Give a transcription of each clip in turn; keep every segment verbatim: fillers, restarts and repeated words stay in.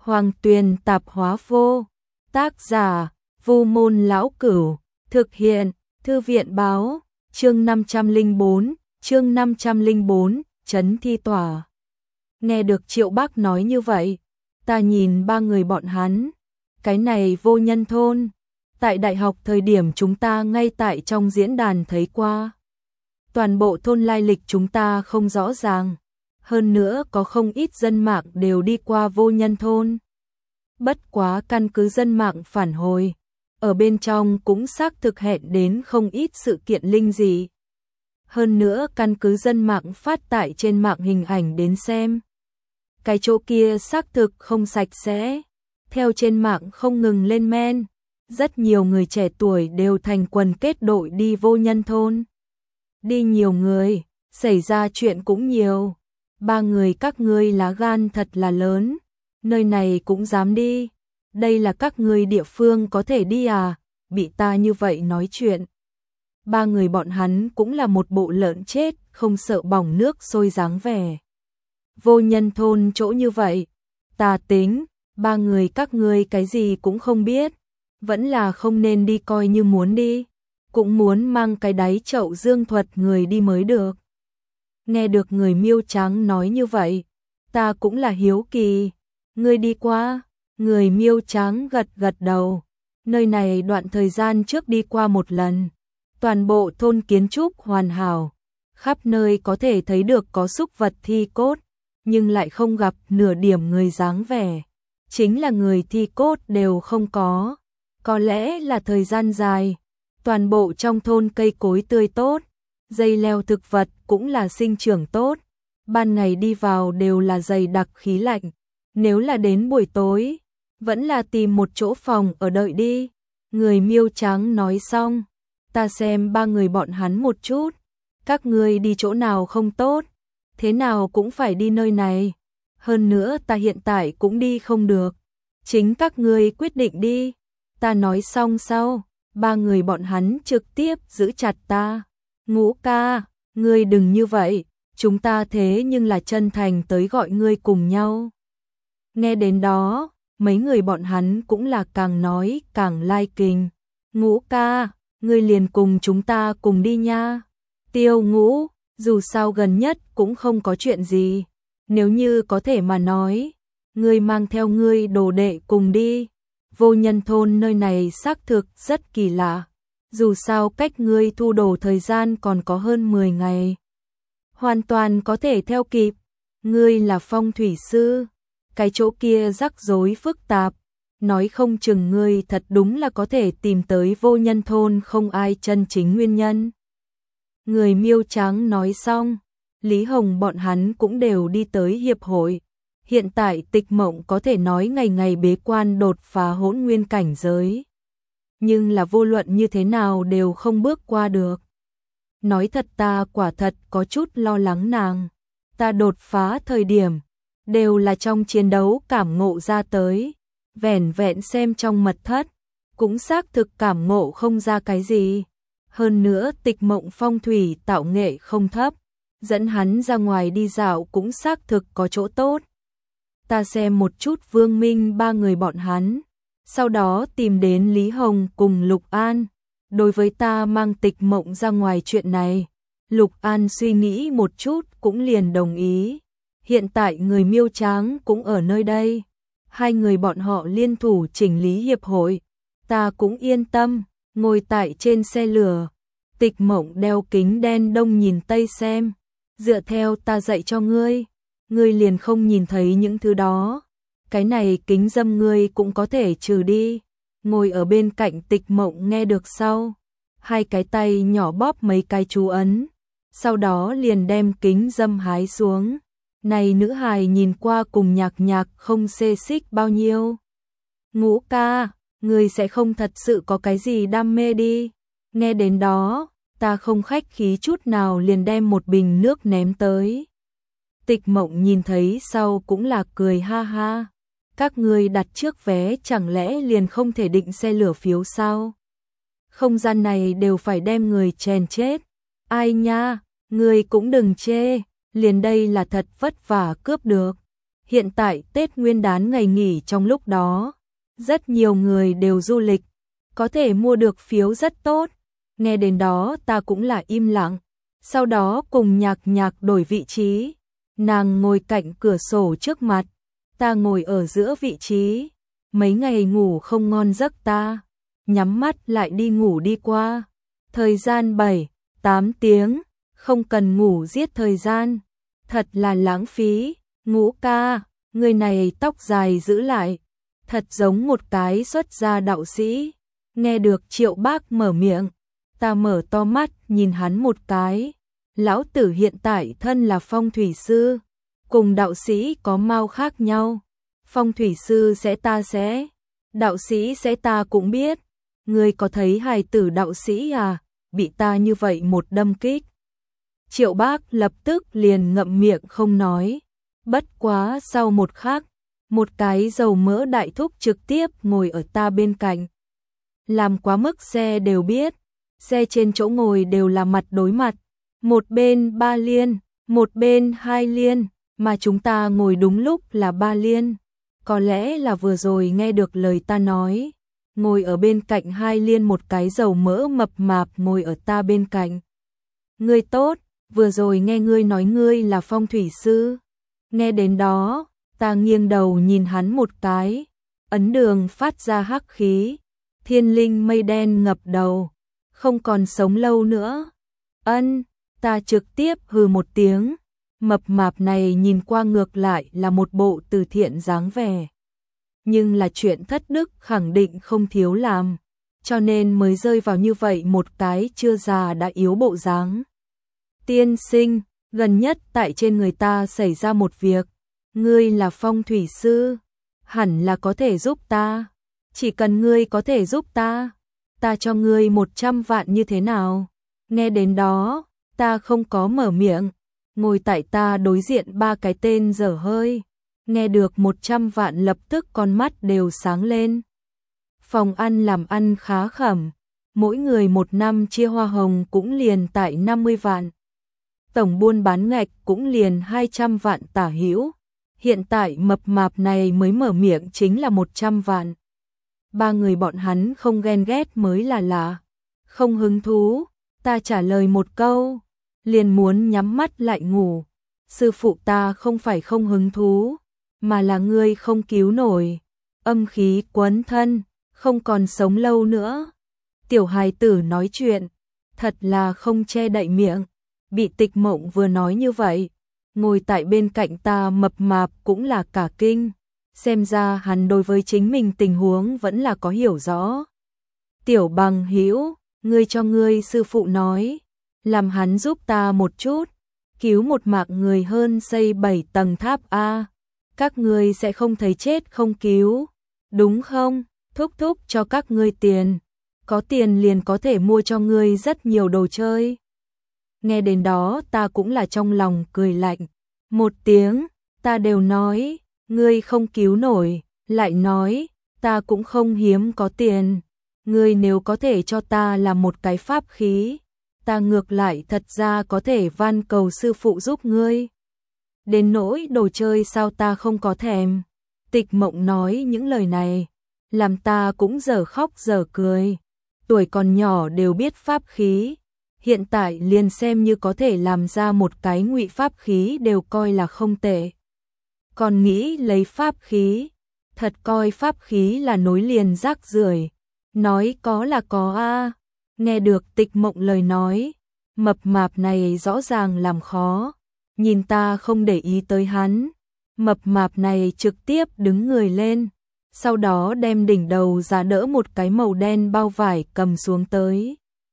Hoàng Tuyền Tạp Hóa Vô. Tác giả: Vu Môn Lão Cửu. Thực hiện: Thư viện báo. Chương năm trăm lẻ bốn, chương năm trăm lẻ bốn, Trấn Thi Tỏa. Nghe được Triệu Bác nói như vậy, ta nhìn ba người bọn hắn. Cái này Vô Nhân thôn, tại đại học thời điểm chúng ta ngay tại trong diễn đàn thấy qua. Toàn bộ thôn lai lịch chúng ta không rõ ràng, hơn nữa có không ít dân mạng đều đi qua Vô Nhân thôn. Bất quá căn cứ dân mạng phản hồi, ở bên trong cũng xác thực hẹn đến không ít sự kiện linh dị. Hơn nữa căn cứ dân mạng phát tại trên mạng hình ảnh đến xem, cái chỗ kia xác thực không sạch sẽ. Theo trên mạng không ngừng lên men, rất nhiều người trẻ tuổi đều thành quần kết đội đi Vô Nhân thôn. Đi nhiều người, xảy ra chuyện cũng nhiều. Ba người các ngươi lá gan thật là lớn, nơi này cũng dám đi. Đây là các ngươi địa phương có thể đi à? Bị ta như vậy nói chuyện. Ba người bọn hắn cũng là một bộ lợn chết, không sợ bỏng nước sôi dáng vẻ. Vô Nhân thôn chỗ như vậy, ta tính, ba người các ngươi cái gì cũng không biết, vẫn là không nên đi, coi như muốn đi, cũng muốn mang cái đáy chậu dương thuật người đi mới được. Nghe được người Miêu Trắng nói như vậy, ta cũng là hiếu kỳ. Ngươi đi qua? Người Miêu Trắng gật gật đầu. Nơi này đoạn thời gian trước đi qua một lần. Toàn bộ thôn kiến trúc hoàn hảo, khắp nơi có thể thấy được có súc vật thi cốt, nhưng lại không gặp nửa điểm người dáng vẻ. Chính là người thi cốt đều không có. Có lẽ là thời gian dài, toàn bộ trong thôn cây cối tươi tốt, dây leo thực vật cũng là sinh trưởng tốt. Ban ngày đi vào đều là dày đặc khí lạnh. Nếu là đến buổi tối, vẫn là tìm một chỗ phòng ở đợi đi. Người Miêu Trắng nói xong, ta xem ba người bọn hắn một chút. Các ngươi đi chỗ nào không tốt, thế nào cũng phải đi nơi này. Hơn nữa ta hiện tại cũng đi không được. Chính các ngươi quyết định đi. Ta nói xong sau, ba người bọn hắn trực tiếp giữ chặt ta. Ngũ ca, ngươi đừng như vậy, chúng ta thế nhưng là chân thành tới gọi ngươi cùng nhau. Nghe đến đó, mấy người bọn hắn cũng là càng nói càng lai kình. Ngũ ca, ngươi liền cùng chúng ta cùng đi nha. Tiêu Ngũ, dù sao gần nhất cũng không có chuyện gì. Nếu như có thể mà nói, ngươi mang theo ngươi đồ đệ cùng đi. Vô Nhân thôn nơi này xác thực rất kỳ lạ. Dù sao cách ngươi thu đồ thời gian còn có hơn mười ngày. Hoàn toàn có thể theo kịp. Ngươi là phong thủy sư. Cái chỗ kia rắc rối phức tạp. Nói không chừng ngươi thật đúng là có thể tìm tới Vô Nhân thôn không ai chân chính nguyên nhân. Người Miêu Trắng nói xong, Lý Hồng bọn hắn cũng đều đi tới hiệp hội. Hiện tại Tịch Mộng có thể nói ngày ngày bế quan đột phá hỗn nguyên cảnh giới. Nhưng là vô luận như thế nào đều không bước qua được. Nói thật ta quả thật có chút lo lắng nàng. Ta đột phá thời điểm, đều là trong chiến đấu cảm ngộ ra tới. Vẻn vẹn xem trong mật thất, cũng xác thực cảm ngộ không ra cái gì. Hơn nữa Tịch Mộng phong thủy tạo nghệ không thấp, dẫn hắn ra ngoài đi dạo cũng xác thực có chỗ tốt. Ta xem một chút Vương Minh ba người bọn hắn, sau đó tìm đến Lý Hồng cùng Lục An. Đối với ta mang Tịch Mộng ra ngoài chuyện này, Lục An suy nghĩ một chút cũng liền đồng ý. Hiện tại người Miêu Trắng cũng ở nơi đây, hai người bọn họ liên thủ chỉnh lý hiệp hội, ta cũng yên tâm. Ngồi tại trên xe lửa, Tịch Mộng đeo kính đen đông nhìn tây xem. Dựa theo ta dạy cho ngươi, ngươi liền không nhìn thấy những thứ đó. Cái này kính dâm ngươi cũng có thể trừ đi. Ngồi ở bên cạnh Tịch Mộng nghe được sau, hai cái tay nhỏ bóp mấy cái chú ấn, sau đó liền đem kính dâm hái xuống. Này nữ hài nhìn qua cùng Nhạc Nhạc không xê xích bao nhiêu. Ngũ ca, ngươi sẽ không thật sự có cái gì đam mê đi. Nghe đến đó, ta không khách khí chút nào liền đem một bình nước ném tới. Tịch Mộng nhìn thấy sau cũng là cười ha ha. Các ngươi đặt trước vé chẳng lẽ liền không thể định xe lửa phiếu sao? Không gian này đều phải đem người chèn chết. Ai nha, ngươi cũng đừng chê, liền đây là thật vất vả cướp được. Hiện tại Tết Nguyên đán ngày nghỉ trong lúc đó, rất nhiều người đều du lịch, có thể mua được phiếu rất tốt. Nghe đến đó ta cũng là im lặng, sau đó cùng Nhạc Nhạc đổi vị trí. Nàng ngồi cạnh cửa sổ trước mặt, ta ngồi ở giữa vị trí. Mấy ngày ngủ không ngon giấc ta, nhắm mắt lại đi ngủ đi qua. Thời gian bảy, tám tiếng, không cần ngủ giết thời gian, thật là lãng phí. Ngũ ca, người này tóc dài giữ lại, thật giống một cái xuất gia đạo sĩ. Nghe được Triệu Bác mở miệng, ta mở to mắt nhìn hắn một cái. Lão tử hiện tại thân là phong thủy sư, cùng đạo sĩ có mau khác nhau. Phong thủy sư sẽ ta sẽ, đạo sĩ sẽ ta cũng biết. Ngươi có thấy hài tử đạo sĩ à, bị ta như vậy một đâm kích. Triệu Bác lập tức liền ngậm miệng không nói. Bất quá sau một khắc, một cái dầu mỡ đại thúc trực tiếp ngồi ở ta bên cạnh. Làm quá mức xe đều biết, xe trên chỗ ngồi đều là mặt đối mặt, một bên ba liên, một bên hai liên, mà chúng ta ngồi đúng lúc là ba liên. Có lẽ là vừa rồi nghe được lời ta nói, ngồi ở bên cạnh hai liên một cái dầu mỡ mập mạp ngồi ở ta bên cạnh. Ngươi tốt, vừa rồi nghe ngươi nói ngươi là phong thủy sư. Nghe đến đó, ta nghiêng đầu nhìn hắn một cái, ấn đường phát ra hắc khí, thiên linh mây đen ngập đầu, không còn sống lâu nữa. Ân, ta trực tiếp hừ một tiếng, mập mạp này nhìn qua ngược lại là một bộ từ thiện dáng vẻ. Nhưng là chuyện thất đức khẳng định không thiếu làm, cho nên mới rơi vào như vậy một cái chưa già đã yếu bộ dáng. Tiên sinh, gần nhất tại trên người ta xảy ra một việc, ngươi là phong thủy sư, hẳn là có thể giúp ta. Chỉ cần ngươi có thể giúp ta, ta cho ngươi một trăm vạn như thế nào? Nghe đến đó, ta không có mở miệng, ngồi tại ta đối diện ba cái tên dở hơi. Nghe được một trăm vạn lập tức con mắt đều sáng lên. Phòng ăn làm ăn khá khẩm, mỗi người một năm chia hoa hồng cũng liền tại năm mươi vạn. Tổng buôn bán ngạch cũng liền hai trăm vạn tả hữu. Hiện tại mập mạp này mới mở miệng chính là một trăm vạn. Ba người bọn hắn không ghen ghét mới là lạ. Không hứng thú, ta trả lời một câu, liền muốn nhắm mắt lại ngủ. Sư phụ ta không phải không hứng thú, mà là ngươi không cứu nổi. Âm khí quấn thân, không còn sống lâu nữa. Tiểu hài tử nói chuyện, thật là không che đậy miệng. Bị Tịch Mộng vừa nói như vậy, ngồi tại bên cạnh ta mập mạp cũng là cả kinh. Xem ra hắn đối với chính mình tình huống vẫn là có hiểu rõ. Tiểu Bằng Hữu, ngươi cho ngươi sư phụ nói, làm hắn giúp ta một chút, cứu một mạng người hơn xây bảy tầng tháp a. Các ngươi sẽ không thấy chết không cứu, đúng không? Thúc thúc cho các ngươi tiền, có tiền liền có thể mua cho ngươi rất nhiều đồ chơi. Nghe đến đó ta cũng là trong lòng cười lạnh. Một tiếng, ta đều nói, ngươi không cứu nổi, lại nói, ta cũng không hiếm có tiền. Ngươi nếu có thể cho ta làm một cái pháp khí, ta ngược lại thật ra có thể van cầu sư phụ giúp ngươi. Đến nỗi đồ chơi sao ta không có thèm. Tịch Mộng nói những lời này, làm ta cũng dở khóc dở cười. Tuổi còn nhỏ đều biết pháp khí, hiện tại liền xem như có thể làm ra một cái ngụy pháp khí đều coi là không tệ. Còn nghĩ lấy pháp khí, thật coi pháp khí là nối liền rác rưởi. Nói có là có a. Nghe được Tịch Mộng lời nói, mập mạp này rõ ràng làm khó, nhìn ta không để ý tới hắn. Mập mạp này trực tiếp đứng người lên, sau đó đem đỉnh đầu ra đỡ một cái màu đen bao vải cầm xuống tới.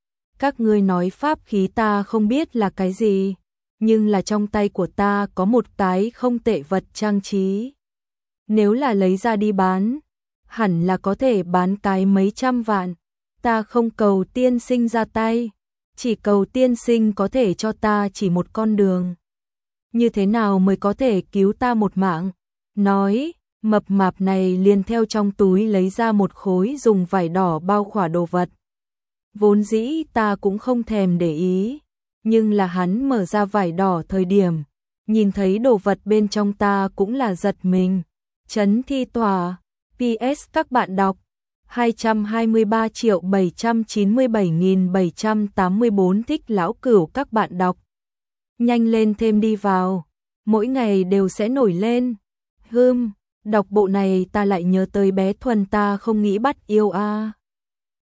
Các ngươi nói pháp khí ta không biết là cái gì, nhưng là trong tay của ta có một cái không tệ vật trang trí. Nếu là lấy ra đi bán, hẳn là có thể bán cái mấy trăm vạn. Ta không cầu tiên sinh ra tay, chỉ cầu tiên sinh có thể cho ta chỉ một con đường. Như thế nào mới có thể cứu ta một mạng? Nói, mập mạp này liền theo trong túi lấy ra một khối dùng vải đỏ bao khỏa đồ vật. Vốn dĩ ta cũng không thèm để ý, nhưng là hắn mở ra vải đỏ thời điểm, nhìn thấy đồ vật bên trong ta cũng là giật mình. Trấn thi tòa. pê ét các bạn đọc hai trăm hai mươi ba triệu bảy trăm chín mươi bảy nghìn bảy trăm tám mươi tư thích lão cửu các bạn đọc. Nhanh lên thêm đi vào, mỗi ngày đều sẽ nổi lên. Hưm, đọc bộ này ta lại nhớ tới bé Thuần ta không nghĩ bắt yêu a. À.